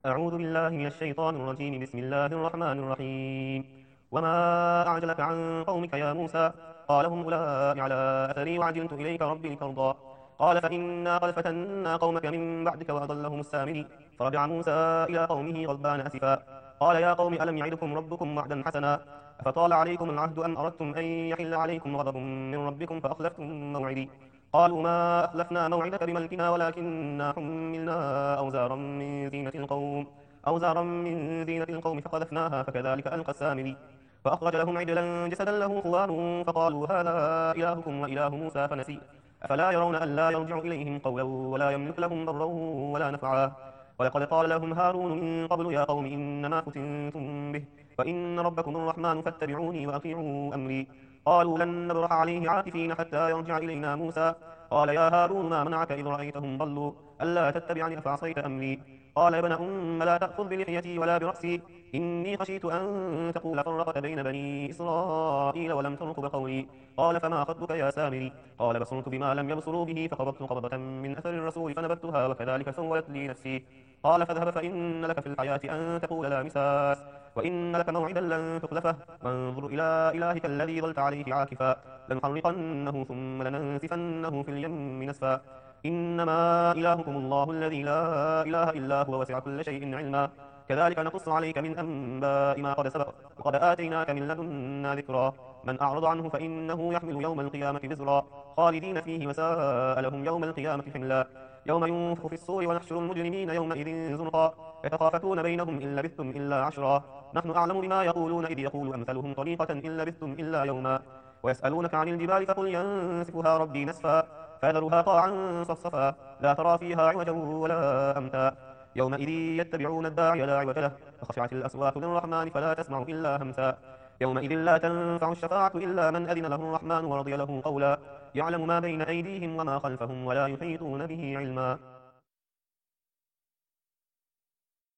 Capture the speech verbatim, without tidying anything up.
أعوذ بالله من الشيطان الرجيم. بسم الله الرحمن الرحيم. وما أعجلك عن قومك يا موسى؟ قال هم أولئك على أثري وعجلت إليك ربي لترضى. قال فإنا قد فتنا قومك من بعدك وأضلهم السامري. فرجع موسى إلى قومه غضبان أسفا. قال يا قوم ألم يعدكم ربكم وعدا حسنا أفطال عليكم العهد أم أردتم أن يحل عليكم غضب من ربكم فأخلفتم موعدي. قالوا ما أخلفنا موعدك بملكنا ولكننا حملنا أوزارا من زينة القوم أوزارا من زينة القوم فقذفناها فكذلك ألقى السامري. فأخرج لهم عجلا جسدا له خوار فقالوا هذا إلهكم وإله موسى فنسي. أفلا يرون ألا يرجع إليهم قولا ولا يملك لهم ضرا ولا نفعا. ولقد قال لهم هارون من قبل يا قوم إنما فتنتم به وإن ربكم الرحمن فاتبعوني وأطيعوا أمري. قالوا لن نبرح عليه عاكفين حتى يرجع إلينا موسى. قال يا هارون ما منعك إذ رأيتهم ضلوا ألا تتبعني أفعصيت أمري. قال يا ابن أم لا تأخذ بلحيتي ولا برأسي إني خشيت أن تقول فرقت بين بني إسرائيل ولم ترقب قولي. قال فما خطبك يا سامري؟ قال بصرت بما لم يبصروا به فقبضت قبضة من أثر الرسول فنبذتها وكذلك سولت لي نفسي. قال فاذهب فإن لك في الحياة أن تقول لا مساس وإن لك موعدا لن تخلفه وانظر إلى إلهك الذي ظلت عليه عاكفا لنحرقنه ثم لننسفنه في اليم نسفا. إنما إلهكم الله الذي لا إله إلا هو وسع كل شيء علما كذلك نقص عليك من أنباء ما قد سبق وقد آتيناك من لدنا ذكرا. من أعرض عنه فإنه يحمل يوم القيامة وزرا خالدين فيه وساء لهم يوم القيامة حملا. يوم ينفخ في الصور ونحشر المجرمين يومئذ زرقا يتخافتون بينهم إن لبثتم إلا عشرا نحن أعلم بما يقولون إذ يقول أمثلهم طريقة إن لبثتم إلا يوما. ويسألونك عن الجبال فقل ينسفها ربي نسفا فيذرها قاعا صفصفا لا ترى فيها عوجا ولا أمتا. يومئذ يتبعون الداعي لا عوج له وخشعت الأصوات للرحمن فلا تسمع إلا همسا. يومئذ لا تنفع الشفاعة إلا من أذن له الرحمن ورضي له قولا. يعلم ما بين أيديهم وما خلفهم ولا يحيطون به علما.